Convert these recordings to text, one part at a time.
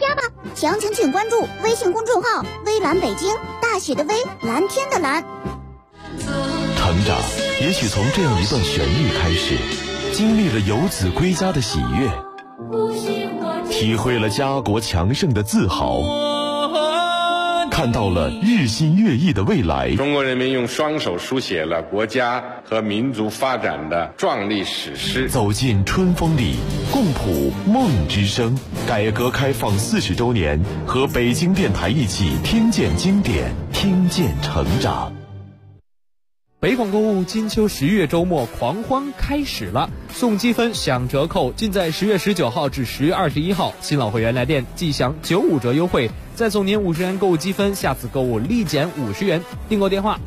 吧。详情请关注微信公众号微蓝北京，大写的微，蓝天的蓝。 成长也许从这样一段旋律开始，经历了游子归家的喜悦，体会了家国强盛的自豪，看到了日新月异的未来。 中国人民用双手书写了国家和民族发展的壮丽史诗。 走进春风里，共谱梦之声。改革开放40周年，和北京电台一起听见经典，听见成长。 北广购物金秋10月周末狂欢开始了，送积分享折扣，尽在10月19号至10月21号。新老会员来电即享95折优惠，再送您50元购物积分，下次购物立减50元。订购电话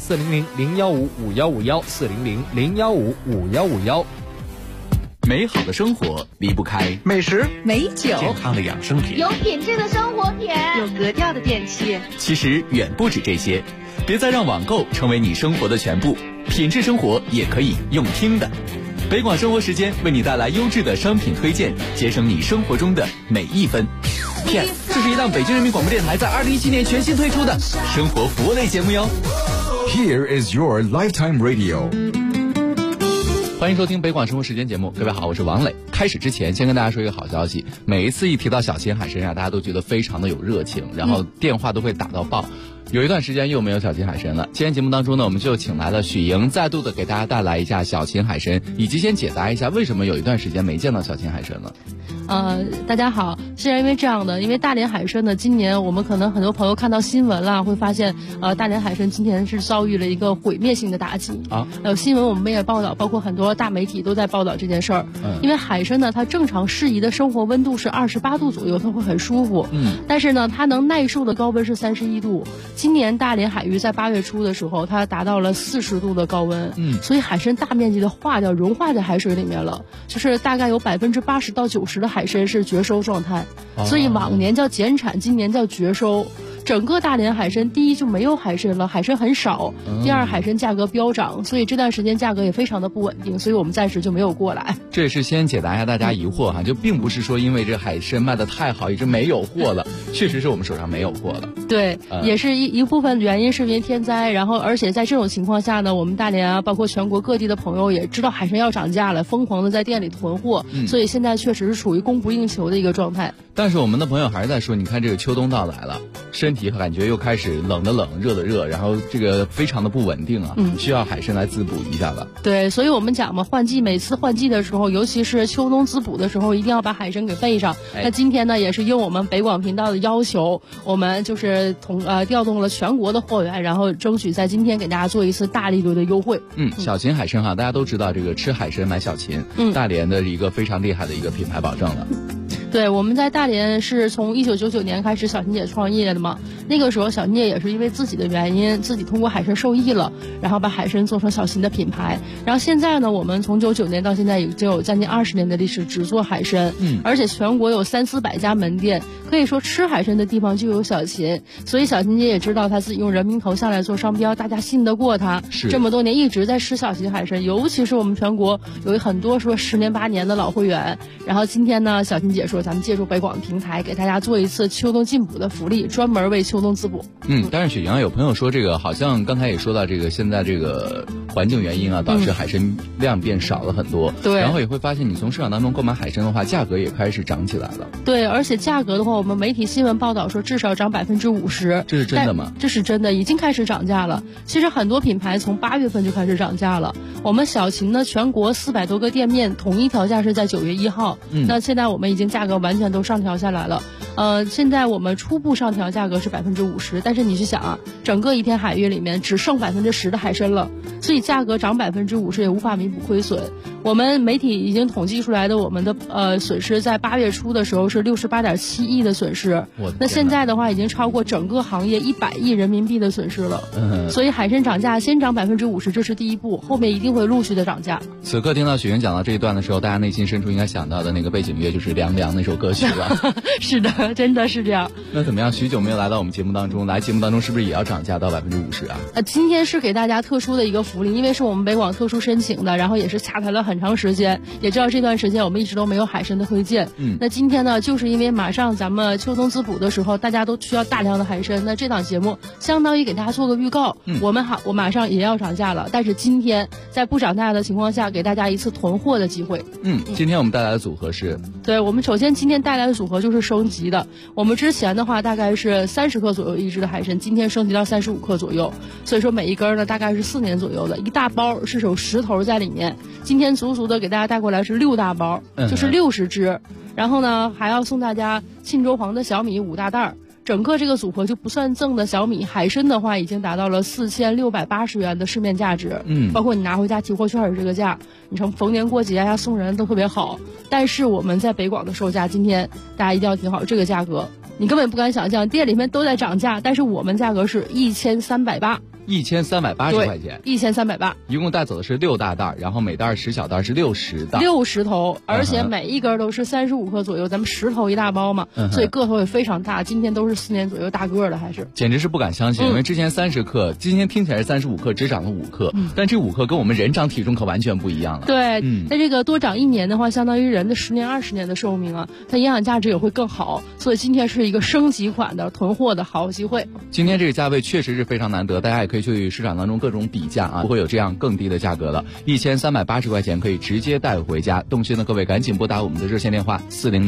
400-015-5151，400-015-5151。 美好的生活离不开美食、 美酒、 健康的养生品， 有品质的生活品， 有格调的电器。 其实远不止这些，别再让网购成为你生活的全部，品质生活也可以用听的。北广生活时间为你带来优质的商品推荐，节省你生活中的每一分。Yes， 这是一档北京人民广播电台在2017年全新推出的生活服务类节目哟。 Here is your lifetime radio。 欢迎收听北广生活时间节目，各位好，我是王磊。开始之前先跟大家说一个好消息，每一次一提到小秦海参大家都觉得非常的有热情，然后电话都会打到爆。有一段时间又没有小秦海参了，今天节目当中呢，我们就请来了许莹，再度的给大家带来一下小秦海参，以及先解答一下为什么有一段时间没见到小秦海参了。 大家好，是因为这样的，因为大连海参呢，今年我们可能很多朋友看到新闻了，会发现大连海参今年是遭遇了一个毁灭性的打击啊。新闻我们也报道，包括很多大媒体都在报道这件事儿。因为海参呢，它正常适宜的生活温度是28度左右，它会很舒服。但是呢，它能耐受的高温是31度。今年大连海域在8月初的时候，它达到了40度的高温。所以海参大面积的融化在海水里面了，就是大概有80%到90%的海参是绝收状态，所以往年叫减产，今年叫绝收。整个大连海参，第一就没有海参了，海参很少；第二，海参价格飙涨，所以这段时间价格也非常的不稳定，所以我们暂时就没有过来。 这也是先解答一下大家疑惑哈，就并不是说因为这海参卖的太好，一直没有货了，确实是我们手上没有货了。 对，也是一部分原因是因为天灾，然后而且在这种情况下呢，我们大连啊，包括全国各地的朋友也知道海参要涨价了，疯狂的在店里囤货，所以现在确实是处于供不应求的一个状态。 但是我们的朋友还是在说，你看这个秋冬到来了，身体感觉又开始冷的冷，热的热，然后这个非常的不稳定啊，需要海参来滋补一下了。 对，所以我们讲嘛，每次换季的时候，尤其是秋冬滋补的时候，一定要把海参给备上。那今天呢，也是应我们北广频道的要求，我们就是调动了全国的货源，然后争取在今天给大家做一次大力度的优惠。 小秦海参哈，大家都知道这个吃海参买小秦，大连的一个非常厉害的一个品牌保证了。 对，我们在大连是从1999年开始小秦姐创业的嘛，那个时候小秦姐也是因为自己的原因，自己通过海参受益了，然后把海参做成小秦的品牌。然后现在呢，我们从99年到现在已经有将近20年的历史，只做海参，而且全国有300-400家门店，可以说吃海参的地方就有小秦。所以小秦姐也知道她自己用人民头像来做商标，大家信得过她，这么多年一直在吃小秦海参，尤其是我们全国有很多说10年8年的老会员。然后今天呢，小秦姐说咱们借助北广平台给大家做一次秋冬进补的福利，专门为秋冬滋补。 但是雪阳有朋友说这个好像刚才也说到这个现在这个环境原因啊，导致海参量变少了很多。对，然后也会发现你从市场当中购买海参的话，价格也开始涨起来了。 对，而且价格的话，我们媒体新闻报道说至少涨50%。 这是真的吗？ 这是真的，已经开始涨价了。其实很多品牌从8月份就开始涨价了。我们小秦呢，全国400多个店面统一调价是在9月1号。那现在我们已经价格完全都上调下来了。现在我们初步上调价格是50%，但是你去想啊，整个一天海域里面只剩10%的海参了，所以价格涨50%也无法弥补亏损。我们媒体已经统计出来的我们的损失，在8月初的时候是68.7亿的损失，那现在的话已经超过整个行业100亿人民币的损失了。所以海参涨价先涨50%，这是第一步，后面一定会陆续的涨价。 此刻听到雪莹讲到这一段的时候，大家内心深处应该想到的那个背景乐就是《凉凉》那首歌曲吧？ 是的。 真的是这样。 那怎么样？许久没有来到我们节目当中，来节目当中是不是也要涨价到50%啊？ 今天是给大家特殊的一个福利，因为是我们北广特殊申请的，然后也是洽谈了很长时间，也知道这段时间我们一直都没有海参的推荐。那今天呢，就是因为马上咱们秋冬滋补的时候，大家都需要大量的海参，那这档节目相当于给大家做个预告。我马上也要涨价了，但是今天在不涨价的情况下，给大家一次囤货的机会。 今天我们带来的组合是， 对，我们首先今天带来的组合就是升级的。我们之前的话大概是30克左右一只的海参，今天升级到35克左右，所以说每一根呢大概是4年左右的，一大包是有10头在里面。今天足足的给大家带过来是6大包，就是60只。然后呢，还要送大家沁州黄的小米5大袋。整个这个组合就不算赠的小米，海参的话已经达到了4680元的市面价值。包括你拿回家提货券也是这个价，你从逢年过节呀送人都特别好。但是我们在北广的售价，今天大家一定要听好这个价格，你根本不敢想象，店里面都在涨价，但是我们价格是1380。 1380块钱 ，1380， 一共带走的是6大袋，然后每袋10小袋是60袋 ，60头，而且每一根都是35克左右，咱们10头一大包嘛，所以个头也非常大。今天都是4年左右大个的，还是简直是不敢相信，因为之前30克，今天听起来是35克，只长了5克，但这5克跟我们人长体重可完全不一样了。 对，那这个多长1年的话，相当于人的10年20年的寿命啊，它营养价值也会更好，所以今天是一个升级款的囤货的好机会。 今天这个价位确实是非常难得，大家也可以去市场当中各种比价啊，不会有这样更低的价格了。1380块钱可以直接带回家。动心的各位赶紧拨打我们的热线电话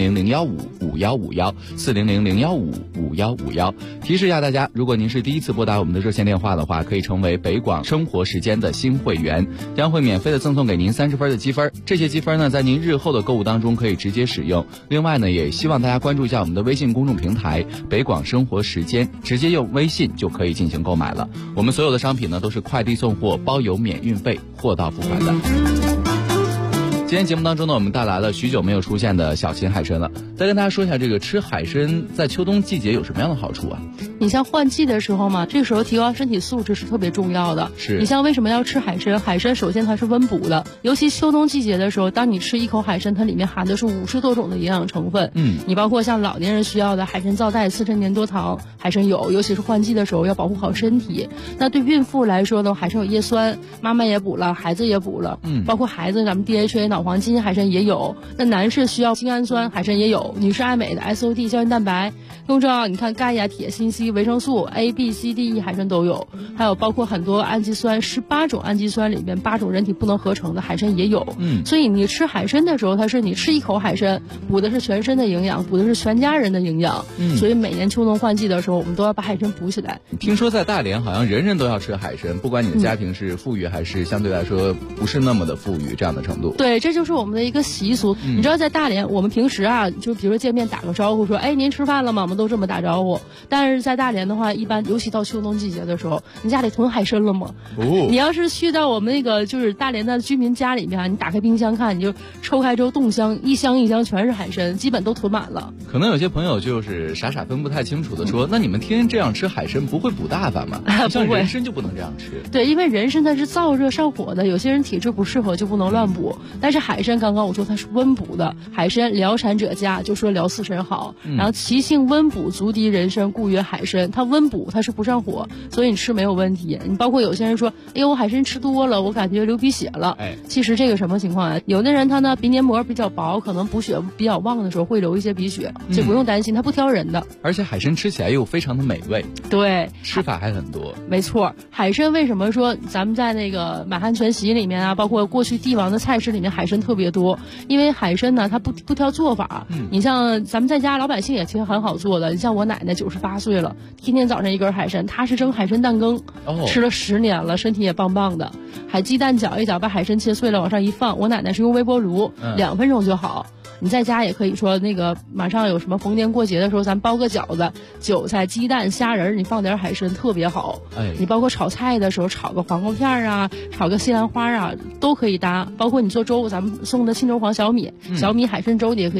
400-015-5151，400-015-5151。提示一下大家，如果您是第一次拨打我们的热线电话的话，可以成为北广生活时间的新会员，将会免费的赠送给您30分的积分。这些积分呢，在您日后的购物当中可以直接使用。另外呢，也希望大家关注一下我们的微信公众平台北广生活时间，直接用微信就可以进行购买了。我们所有的商品呢都是快递送货，包邮免运费，货到付款的。今天节目当中呢，我们带来了许久没有出现的小秦海参了。再跟大家说一下，这个吃海参在秋冬季节有什么样的好处啊？ 你像换季的时候嘛，这个时候提高身体素质是特别重要的。 是你像为什么要吃海参？海参首先它是温补的，尤其秋冬季节的时候，当你吃一口海参，它里面含的是50多种的营养成分。你包括像老年人需要的海参皂苷、刺身粘多糖，海参有，尤其是换季的时候要保护好身体。那对孕妇来说呢，海参有叶酸，妈妈也补了，孩子也补了。包括孩子咱们 DHA 脑黄金海参也有。那男士需要精氨酸，海参也有。女士爱美的 SOD 胶原蛋白，更重要，你看钙呀、铁、锌、硒、维生素 A、B、C、D、E 海参都有，还有包括很多氨基酸，18种氨基酸里面8种人体不能合成的海参也有。所以你吃海参的时候，它是你吃一口海参，补的是全身的营养，补的是全家人的营养。所以每年秋冬换季的时候，我们都要把海参补起来。 听说在大连好像人人都要吃海参，不管你的家庭是富裕还是相对来说不是那么的富裕这样的程度。 对，这就是我们的一个习俗。你知道在大连，我们平时啊，就比如说见面打个招呼说，哎，您吃饭了吗？我们都这么打招呼。但是在大连的话，一般尤其到秋冬季节的时候，你家里囤海参了吗？你要是去到我们那个就是大连的居民家里面，你打开冰箱看，你就抽开之后冻箱，一箱一箱全是海参，基本都囤满了。 可能有些朋友就是傻傻分不太清楚的说，那你们天天这样吃海参不会补大发吗？像人参就不能这样吃。 对，因为人参它是燥热上火的，有些人体质不适合就不能乱补。但是海参刚刚我说它是温补的，海参疗产者佳，就说疗四神好。然后其性温补，足敌人参，故曰海参。它温补，它是不上火，所以你吃没有问题。你包括有些人说，哎呦，我海参吃多了，我感觉流鼻血了。其实这个什么情况啊？有的人他呢鼻黏膜比较薄，可能补血比较旺的时候会流一些鼻血，这不用担心，它不挑人的。 而且海参吃起来又非常的美味。 对， 吃法还很多。 没错，海参为什么说咱们在那个满汉全席里面啊，包括过去帝王的菜式里面海参特别多？因为海参呢，它不挑做法。你像咱们在家老百姓也其实很好做的，你像我奶奶98岁了，天天早上一根海参，她是蒸海参蛋羹，吃了10年了，身体也棒棒的。还鸡蛋搅一搅，把海参切碎了往上一放，我奶奶是用微波炉，2分钟就好。你在家也可以说那个马上有什么逢年过节的时候，咱包个饺子，韭菜、鸡蛋、虾仁，你放点海参特别好。你包括炒菜的时候，炒个黄瓜片啊，炒个西兰花啊，都可以搭。包括你做粥，咱们送的沁州黄小米，小米海参粥你也可以做。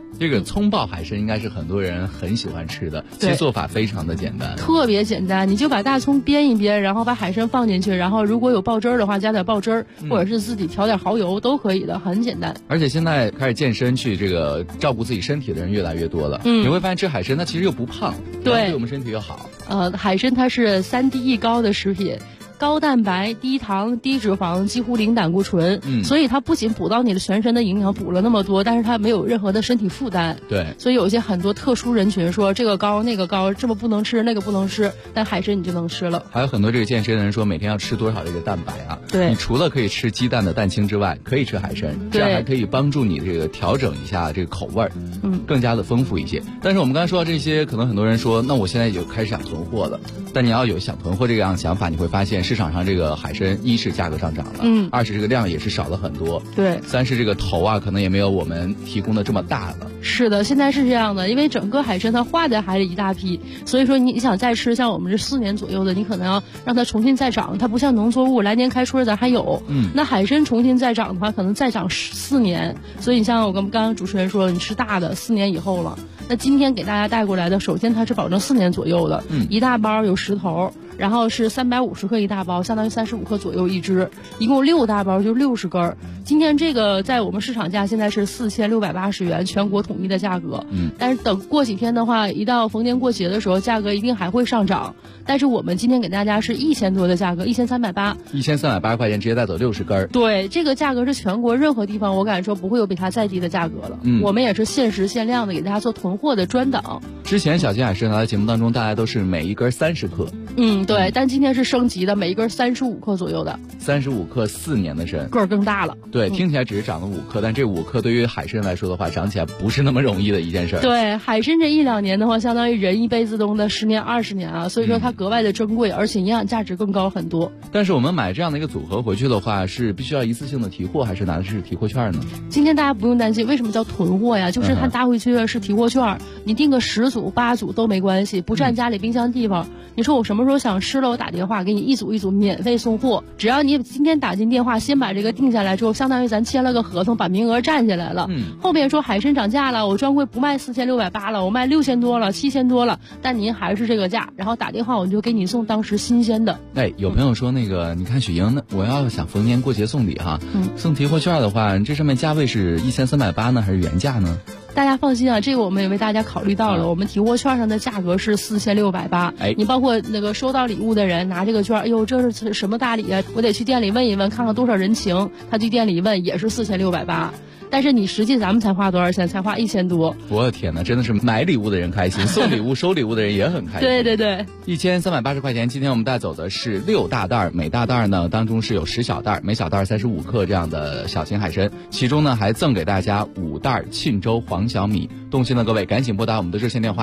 这个葱爆海参应该是很多人很喜欢吃的，其实做法非常的简单， 特别简单，你就把大葱煸一煸，然后把海参放进去，然后如果有爆汁儿的话加点爆汁儿，或者是自己调点蚝油都可以的，很简单。 而且现在开始健身去这个照顾自己身体的人越来越多了，你会发现吃海参它其实又不胖，对我们身体又好。 海参它是3低1高的食品。高蛋白、低糖、低脂肪，几乎零胆固醇，所以它不仅补到你的全身的营养，补了那么多，但是它没有任何的身体负担。 对， 所以有一些很多特殊人群说这个高那个高，这么不能吃那个不能吃，但海参你就能吃了。 还有很多这个健身的人说每天要吃多少这个蛋白啊？ 对， 你除了可以吃鸡蛋的蛋清之外，可以吃海参，这样还可以帮助你这个调整一下这个口味儿，更加的丰富一些。但是我们刚才说到这些，可能很多人说，那我现在就开始想囤货了。但你要有想囤货这样的想法，你会发现市场上这个海参，一是价格上涨了，二是这个量也是少了很多， 对， 三是这个头啊可能也没有我们提供的这么大了。 是的，现在是这样的，因为整个海参它化在海里一大批，所以说你想再吃，像我们这4年左右的，你可能要让它重新再长，它不像农作物来年开春咱还有，那海参重新再长的话，可能再长4年，所以你像我跟刚刚主持人说，你吃大的4年以后了。那今天给大家带过来的，首先它是保证4年左右的，一大包有10头。然后是350克一大包，相当于35克左右一只，一共6大包就60根。今天这个在我们市场价现在是4680元，全国统一的价格。但是等过几天的话，一到逢年过节的时候，价格一定还会上涨。但是我们今天给大家是1000多的价格，1380，1380 块钱直接带走60根。 对，这个价格是全国任何地方我敢说不会有比它再低的价格了。我们也是限时限量的给大家做囤货的专档。 之前小金海参来的节目当中，大家都是每一根30克。 对，但今天是升级的，每一根35克左右的 ，35克4年的参， 个儿更大了。 对，听起来只是长了5克，但这5克对于海参来说的话，长起来不是那么容易的一件事。 对，海参这1、2年的话，相当于人一辈子中的10年、20年啊，所以说它格外的珍贵，而且营养价值更高很多。 但是我们买这样的一个组合回去的话，是必须要一次性的提货，还是拿的是提货券呢？ 今天大家不用担心，为什么叫囤货呀？就是它搭回去是提货券，你订个10组、8组都没关系，不占家里冰箱地方。你说我什么时候想吃了，我打电话给你一组一组免费送货，只要你今天打进电话，先把这个定下来之后，相当于咱签了个合同，把名额占下来了。后面说海参涨价了，我专柜不卖4680了，我卖6000多了、7000多了，但您还是这个价，然后打电话我就给你送当时新鲜的。 有朋友说那个，你看雪莹，那我要想逢年过节送礼哈，送提货券的话，这上面价位是1380呢，还是原价呢？ 大家放心啊，这个我们也为大家考虑到了。我们提货券上的价格是4680，你包括那个收到礼物的人拿这个券，哎呦，这是什么大礼啊？我得去店里问一问，看看多少人情。他去店里一问也是4680。但是你实际咱们才花多少钱？才花1000多。 我的天哪，真的是买礼物的人开心，送礼物收礼物的人也很开心。 对对对 ，1380块钱。今天我们带走的是6大袋，每大袋呢当中是有10小袋，每小袋35克这样的小型海参，其中呢还赠给大家5袋沁州黄小米。动心的各位赶紧拨打我们的热线电话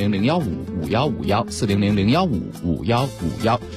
400-015-5151，400-015-5151。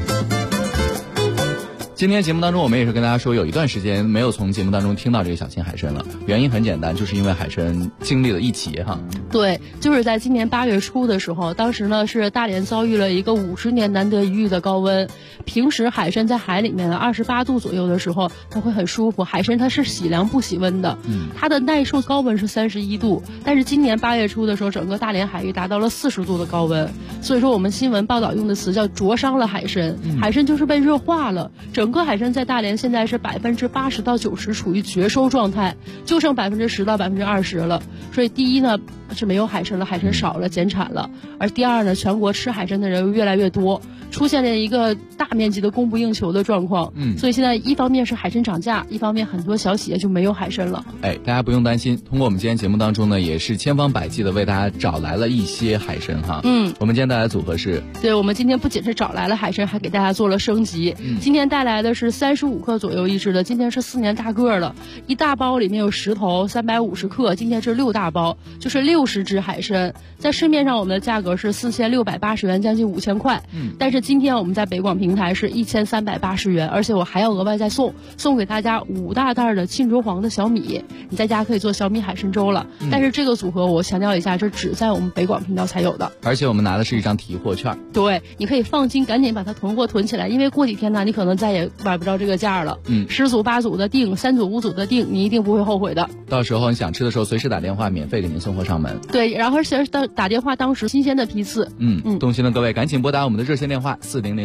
今天节目当中，我们也是跟大家说，有一段时间没有从节目当中听到这个小型海参了。原因很简单，就是因为海参经历了一劫哈。 对，就是在今年8月初的时候，当时呢是大连遭遇了一个50年难得一遇的高温。平时海参在海里面28度左右的时候，它会很舒服。海参它是喜凉不喜温的，它的耐受高温是31度。但是今年8月初的时候，整个大连海域达到了40度的高温，所以说我们新闻报道用的词叫灼伤了海参。海参就是被热化了。整个海参在大连现在是80%到90%处于绝收状态，就剩10%到20%了。所以第一呢是没有海参了，海参少了，减产了。而第二呢，全国吃海参的人越来越多，出现了一个大面积的供不应求的状况。所以现在一方面是海参涨价，一方面很多小企业就没有海参了。 大家不用担心，通过我们今天节目当中呢，也是千方百计的为大家找来了一些海参哈。我们今天带来的组合是， 对，我们今天不仅是找来了海参，还给大家做了升级。今天带来的是35克左右一只的，今天是4年大个了，一大包里面有10头，350克，今天是6大包，就是6 60只海参，在市面上我们的价格是4680元，将近5000块。但是今天我们在北广平台是1380元，而且我还要额外再送给大家5大袋的沁州黄的小米，你在家可以做小米海参粥了。但是这个组合我强调一下，这只在我们北广频道才有的， 而且我们拿的是一张提货券。 对，你可以放心，赶紧把它囤货囤起来，因为过几天呢，你可能再也买不着这个价了。10组8组的订，3组5组的订，你一定不会后悔的。 到时候你想吃的时候，随时打电话，免费给您送货上门。 对，然后而且打电话当时新鲜的批次。 动心的各位赶紧拨打我们的热线电话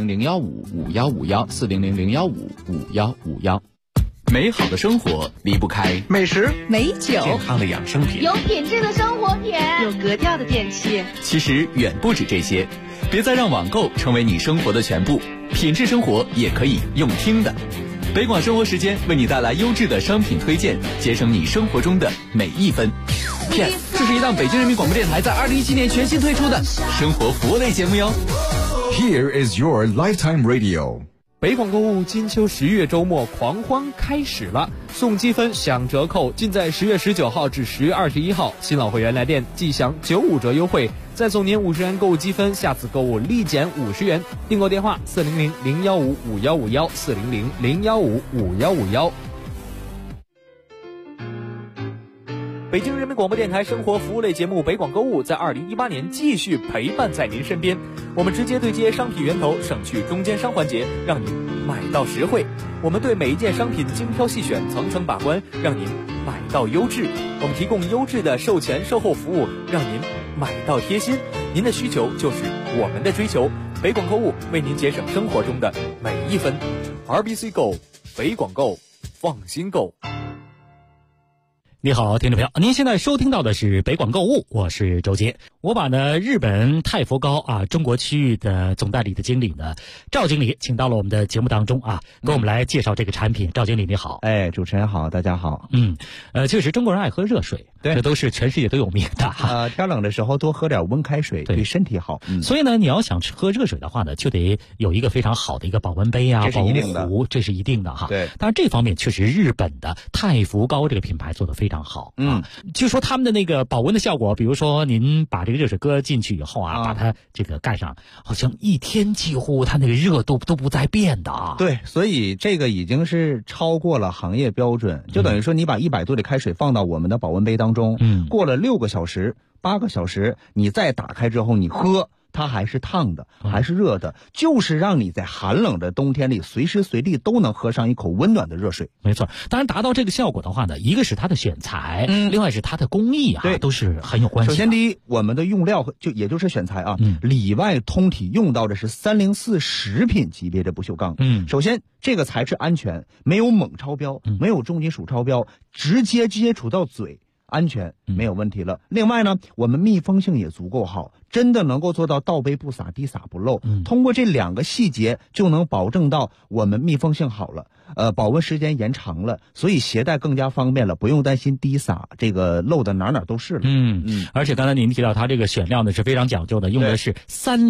400-015-5151，400-015-5151。美好的生活离不开美食、 美酒、 健康的养生品、 有品质的生活品、 有格调的电器。 其实远不止这些，别再让网购成为你生活的全部，品质生活也可以用听的。北广生活时间为你带来优质的商品推荐，节省你生活中的每一分。Yes， 这是一档北京人民广播电台在2017年全新推出的生活服务类节目哟。 Here is your lifetime radio。 北广购物金秋10月周末狂欢开始了，送积分享折扣，尽在10月19号至10月21号。新老会员来电即享95折优惠，再送您50元购物积分，下次购物立减50元。订购电话400-015-5151，400-015-5151。北京人民广播电台生活服务类节目北广购物在2018年继续陪伴在您身边，我们直接对接商品源头，省去中间商环节，让您买到实惠。我们对每一件商品精挑细选，层层把关，让您买到优质。我们提供优质的售前售后服务，让您买到贴心。您的需求就是我们的追求，北广购物为您节省生活中的每一分。RBC Go， 北广购，放心购。 你好，听众朋友，您现在收听到的是北广购物，我是周杰。我把日本太佛糕中国区域的总代理的经理赵经理请到了我们的节目当中给我们来介绍这个产品。赵经理你好。 主持人好，大家好。 确实中国人爱喝热水， 对， 这都是全世界都有名的天冷的时候多喝点温开水，对身体好。 所以呢，你要想喝热水的话呢，就得有一个非常好的一个保温杯保温壶，这是一定的哈。 对， 但是这方面确实日本的太福糕这个品牌做得非常好。据说他们的那个保温的效果，比如说您把这个热水搁进去以后把它这个盖上，好像一天几乎它那个热度都不再变的对，所以这个已经是超过了行业标准，就等于说你把100度的开水放到我们的保温杯当中，过了6个小时、8个小时，你再打开之后你喝，它还是烫的，还是热的，就是让你在寒冷的冬天里随时随地都能喝上一口温暖的热水。 没错，当然达到这个效果的话呢，一个是它的选材，另外是它的工艺对， 都是很有关系的。 首先第一，我们的用料也就是选材里外通体用到的是304食品级别的不锈钢。首先这个材质安全，没有锰超标，没有重金属超标，直接接触到嘴安全没有问题了。另外呢，我们密封性也足够好，真的能够做到倒杯不洒，滴洒不漏。通过这2个细节就能保证到我们密封性好了，保温时间延长了，所以携带更加方便了，不用担心滴洒这个漏的哪都是了。 而且刚才您提到它这个选料呢是非常讲究的，用的是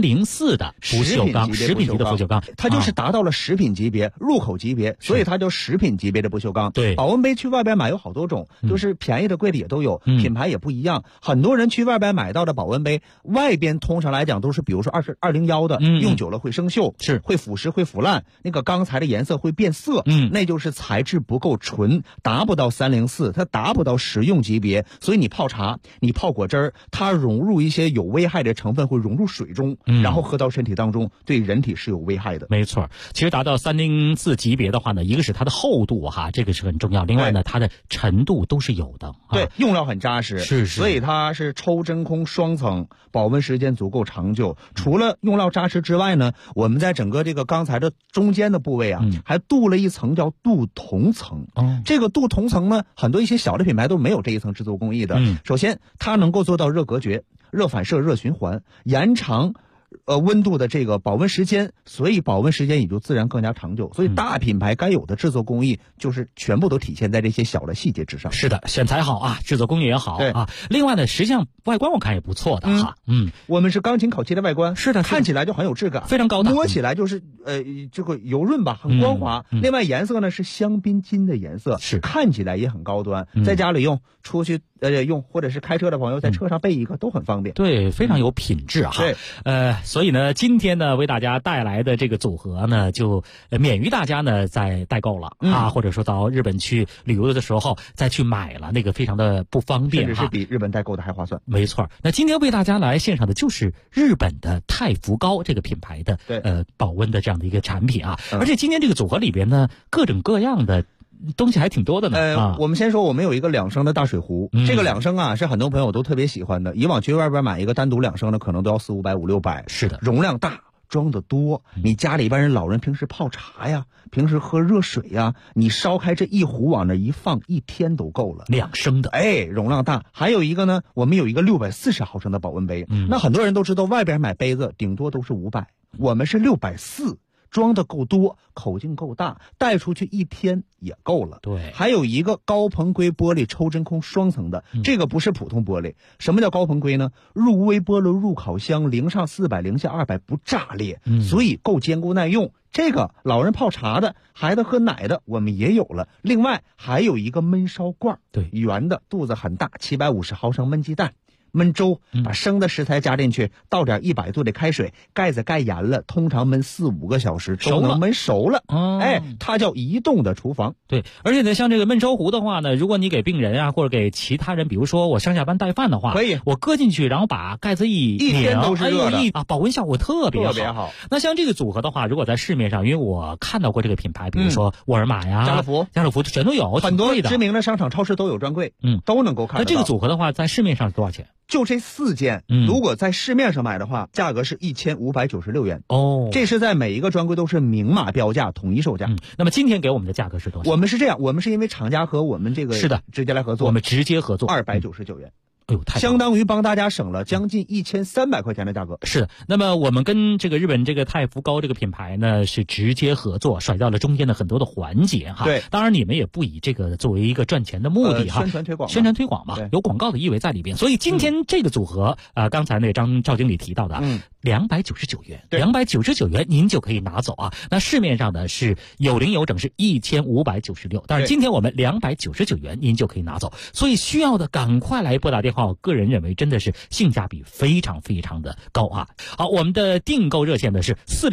304的不锈钢，食品级的不锈钢， 它就是达到了食品级别、入口级别，所以它叫食品级别的不锈钢。 对， 保温杯去外边买有好多种，就是便宜的贵的也都有，品牌也不一样。很多人去外边买到的保温杯，外边通常来讲都是比如说201的，用久了会生锈， 是会腐蚀会腐烂，那个钢材的颜色会变色，那就是材质不够纯，达不到304，它达不到食用级别。所以你泡茶，你泡果汁儿，它融入一些有危害的成分会融入水中，然后喝到身体当中，对人体是有危害的。 没错，其实达到304级别的话呢，一个是它的厚度这个是很重要，另外呢它的沉度都是有的。 对，用料很扎实， 是， 所以它是抽真空双层，保温时间足够长久。除了用料扎实之外呢，我们在整个这个钢材的中间的部位还镀了一层叫镀铜层。这个镀铜层呢，很多一些小的品牌都没有这一层制作工艺的。首先它能够做到热隔绝、热反射、热循环，延长温度的这个保温时间，所以保温时间也就自然更加长久。所以大品牌该有的制作工艺就是全部都体现在这些小的细节之上。 是的，选材好啊，制作工艺也好啊。另外呢，实际上外观我看也不错的哈。 我们是钢琴烤漆的外观， 是的， 看起来就很有质感， 非常高档， 摸起来就是这个油润吧，很光滑。另外颜色呢是香槟金的颜色， 是看起来也很高端，在家里用，出去用，或者是开车的朋友在车上备一个都很方便。 对，非常有品质哈。 对， 所以呢，今天呢为大家带来的这个组合呢，就免于大家呢再代购了啊，或者说到日本去旅游的时候再去买了，那个非常的不方便， 甚至是比日本代购的还划算。 没错。那今天为大家来献上的就是日本的太福高这个品牌的保温的这样的一个产品啊，而且今天这个组合里边呢，各种各样的东西还挺多的呢。 我们先说，我们有一个2升的大水壶，这个2升啊是很多朋友都特别喜欢的。以往去外边买一个单独2升的，可能都要400、500、600。 是的， 容量大，装的多。你家里一般人老人平时泡茶呀，平时喝热水呀，你烧开这一壶往那一放，1天都够了。 2升的， 容量大。还有一个呢，我们有一个640毫升的保温杯。那很多人都知道，外边买杯子顶多都是500，我们是640。装的够多，口径够大，带出去1天也够了。 对， 还有一个高硼硅玻璃抽真空双层的，这个不是普通玻璃。什么叫高硼硅呢？入微波炉、入烤箱，零上400，零下200不炸裂，所以够坚固耐用。这个老人泡茶的，孩子喝奶的，我们也有了。另外还有一个焖烧罐， 对， 圆的，肚子很大，750毫升焖鸡蛋。焖粥，把生的食材加进去，倒点100度的开水，盖子盖严了，通常焖4、5个小时都能焖熟了。它叫移动的厨房。 对，而且呢，像这个焖粥壶的话呢，如果你给病人啊，或者给其他人，比如说我上下班带饭的话， 可以， 我搁进去，然后把盖子一天都是热的保温效果特别好。 那像这个组合的话，如果在市面上，因为我看到过这个品牌，比如说沃尔玛呀、家乐福全都有， 很多知名的商场、超市都有专柜，都能够看得到。 那这个组合的话，在市面上是多少钱？ 就这4件，如果在市面上买的话，价格是1596元。这是在每一个专柜都是明码标价，统一售价。 那么今天给我们的价格是多少？ 我们是这样，我们是因为厂家和我们这个是的直接来合作， 我们直接合作 299元。 太相当于帮大家省了将近1300块钱的价格。 是的，那么我们跟这个日本这个太福高这个品牌呢是直接合作，甩掉了中间的很多的环节哈。 对， 当然你们也不以这个作为一个赚钱的目的哈， 宣传推广嘛，有广告的意味在里边。所以今天这个组合刚才那个赵经理提到的299元，299元您就可以拿走啊。那市面上的是有零有整是1596，但是今天我们299元您就可以拿走。所以需要的赶快来拨打电话。我个人认为真的是性价比非常非常的高啊！好，我们的订购热线呢是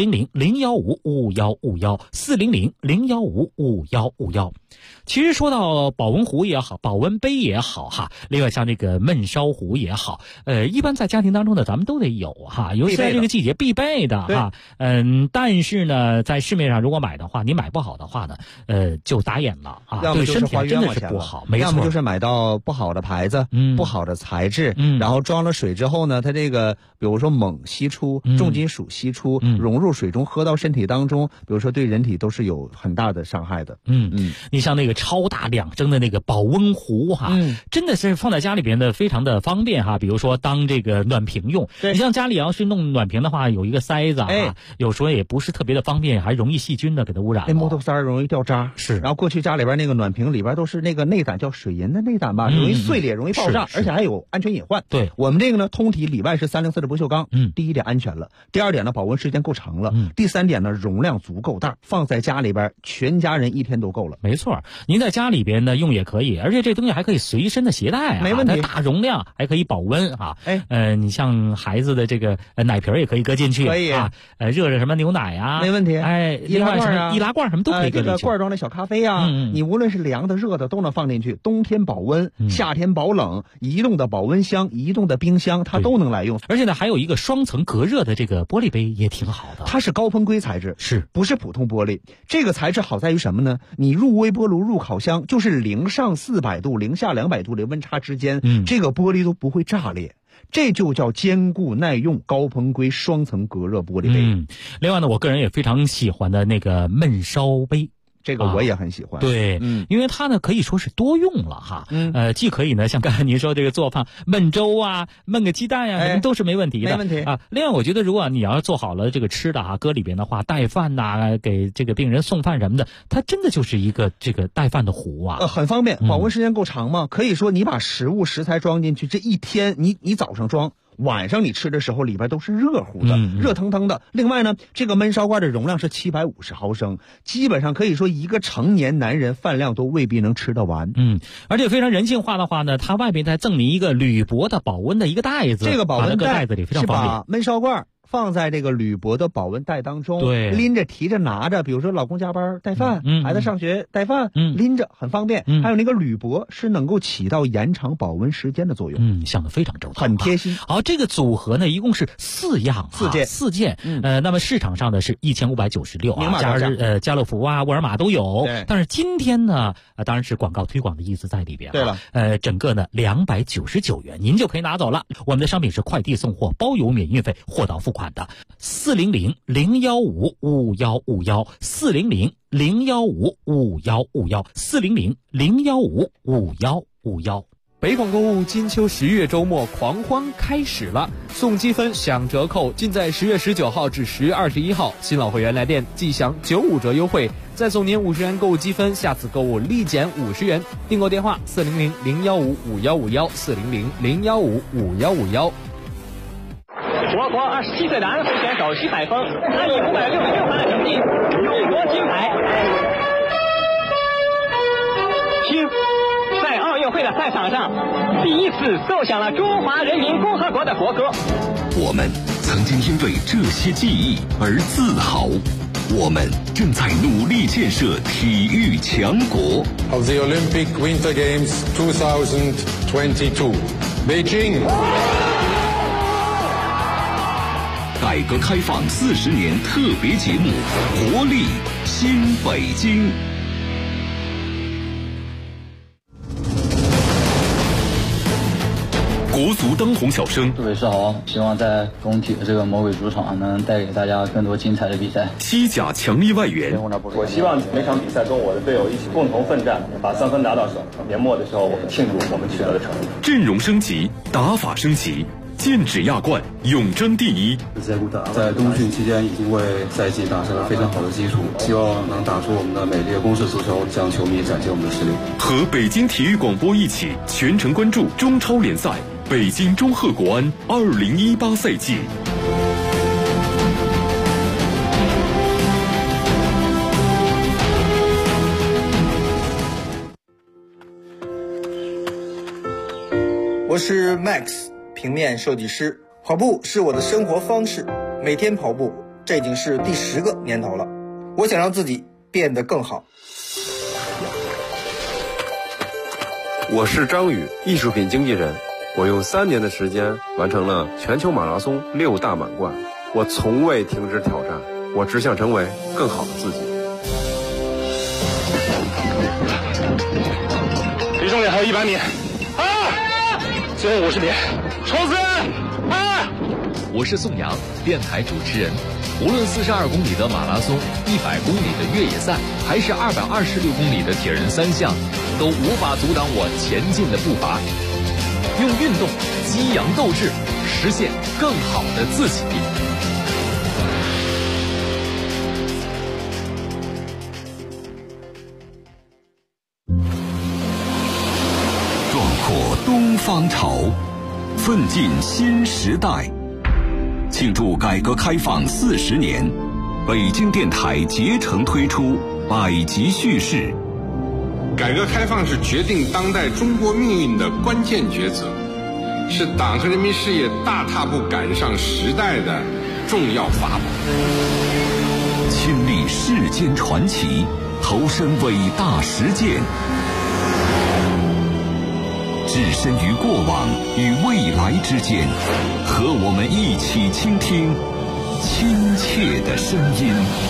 400-015-5151，400-015-5151。其实说到保温壶也好，保温杯也好哈，另外像这个焖烧壶也好，一般在家庭当中呢咱们都得有哈，尤其在这个季节必备的哈。但是呢，在市面上如果买的话，你买不好的话呢，就打眼了啊，对身体真的是不好。没错， 要么就是买到不好的牌子，不好的材质，然后装了水之后呢，它这个比如说锰析出，重金属析出，融入水中喝到身体当中，比如说对人体都是有很大的伤害的。 你像那个超大2升的那个保温壶哈，真的是放在家里边的非常的方便哈。比如说当这个暖瓶用，你像家里要是弄暖瓶的话，有一个塞子啊，有时候也不是特别的方便，还容易细菌的给它污染。 那木头塞容易掉渣， 是。 然后过去家里边那个暖瓶里边都是那个内胆，叫水银的内胆吧，容易碎裂，容易爆炸，而且还有安全隐患。 对， 我们这个呢，通体里外是304的不锈钢。第一点安全了，第二点呢，保温时间够长了，第三点呢，容量足够大，放在家里边全家人1天都够了。 没错，您在家里边呢用也可以，而且这东西还可以随身的携带啊， 没问题。 大容量还可以保温啊。你像孩子的这个奶瓶也可以搁进去， 可以啊。热什么牛奶啊， 没问题。 易拉罐啊，易拉罐什么都可以搁进去。 这个罐装的小咖啡啊，你无论是凉的、热的都能放进去。冬天保温，夏天保冷，移动的保温箱、移动的冰箱，它都能来用。 而且呢，还有一个双层隔热的这个玻璃杯也挺好的。 它是高硼硅材质，不是普通玻璃？这个材质好在于什么呢？你入微波炉、入烤箱，就是零上400度、零下200度的温差之间，这个玻璃都不会炸裂。这就叫坚固耐用高硼硅双层隔热玻璃杯。 另外呢，我个人也非常喜欢的那个焖烧杯。 这个我也很喜欢。 对，因为它呢可以说是多用了哈。既可以呢像刚才您说这个做饭焖粥啊、焖个鸡蛋呀，什么都是没问题的。 没问题啊。另外，我觉得如果你要是做好了这个吃的哈，搁里边的话，带饭呐，给这个病人送饭什么的，它真的就是一个这个带饭的壶啊。 很方便，保温时间够长嘛。可以说你把食材装进去，这一天你早上装。晚上你吃的时候里边都是热乎的，热腾腾的。另外呢，这个焖烧罐的容量是750毫升，基本上可以说一个成年男人饭量都未必能吃得完。 而且非常人性化的话呢，它外边再赠你一个铝箔的保温的一个袋子， 这个保温袋子里非常方便。 是把焖烧罐放在这个铝箔的保温袋当中， 对， 拎着提着拿着，比如说老公加班带饭，孩子上学带饭，拎着很方便。还有那个铝箔是能够起到延长保温时间的作用。 想得非常周到， 很贴心。 好，这个组合呢一共是4件，那么市场上的是1596啊，家乐福啊、沃尔玛都有。但是今天呢，当然是广告推广的意思在里边。 对了， 整个呢299元，您就可以拿走了。我们的商品是快递送货，包邮免运费，货到付款的。400-015-5151，400-015-5151，400-015-5151。 北广购物金秋10月周末狂欢开始了，送积分享折扣尽在10月19号至10月21号，新老会员来电即享95折优惠，再送您50元购物积分，下次购物立减50元。订购电话400-015-5151，400-015-5151。 我国27岁的安徽选手徐海峰，他以566分的成绩勇夺金牌。听，在奥运会的赛场上，第一次奏响了中华人民共和国的国歌。 我们曾经因为这些记忆而自豪，我们正在努力建设体育强国。 Of the Olympic Winter Games 2022, Beijing。 改革开放40年特别节目，活力新北京。国足当红小生， 各位是好，希望在工体的这个魔鬼主场能带给大家更多精彩的比赛。 西甲强力外援， 我希望每场比赛跟我的队友一起共同奋战，把3分拿到手。年末的时候，我们庆祝我们取得的成绩。 阵容升级，打法升级。剑指亚冠，永争第一。 在冬训期间已经为赛季打下了非常好的基础，希望能打出我们的美丽的攻势足球，向球迷展现我们的实力。 和北京体育广播一起全程关注中超联赛北京中赫国安2018赛季。 我是 Max， 平面设计师。跑步是我的生活方式，每天跑步，这已经是第10个年头了。我想让自己变得更好。 我是张宇，艺术品经纪人。我用3年的时间完成了全球马拉松6大满贯。我从未停止挑战，我只想成为更好的自己。 离终点还有100米。最后50米，冲刺！ 我是宋阳，电台主持人。无论42公里的马拉松、100公里的越野赛，还是226公里的铁人3项，都无法阻挡我前进的步伐。用运动激扬斗志，实现更好的自己。 壮阔东方潮，奋进新时代。庆祝改革开放40年，北京电台竭诚推出百集叙事。 改革开放是决定当代中国命运的关键抉择，是党和人民事业大踏步赶上时代的重要法宝。 亲历世间传奇，投身伟大实践，置身于过往与未来之间，和我们一起倾听亲切的声音。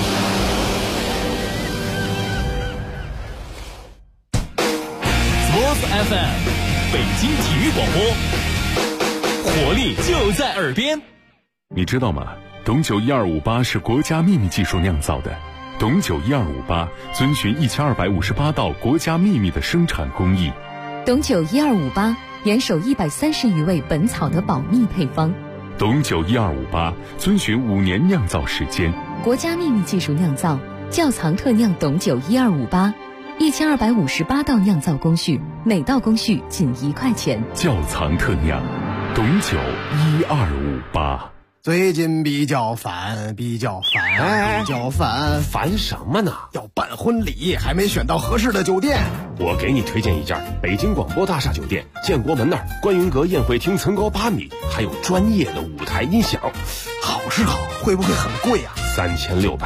Sports FM， 北京体育广播，活力就在耳边。 你知道吗？董酒1258是国家秘密技术酿造的， 董酒1258遵循1258道国家秘密的生产工艺。 董酒1258严守130余味本草的保密配方。 董酒1258遵循5年酿造时间， 国家秘密技术酿造，窖藏特酿董酒1258，1258道酿造工序，每道工序仅1块钱。 窖藏特酿，董酒1258。 最近比较烦， 烦什么呢？ 要办婚礼，还没选到合适的酒店。 我给你推荐一家北京广播大厦酒店，建国门那儿观云阁宴会厅层高8米，还有专业的舞台音响。 好是好，会不会很贵啊？ 3600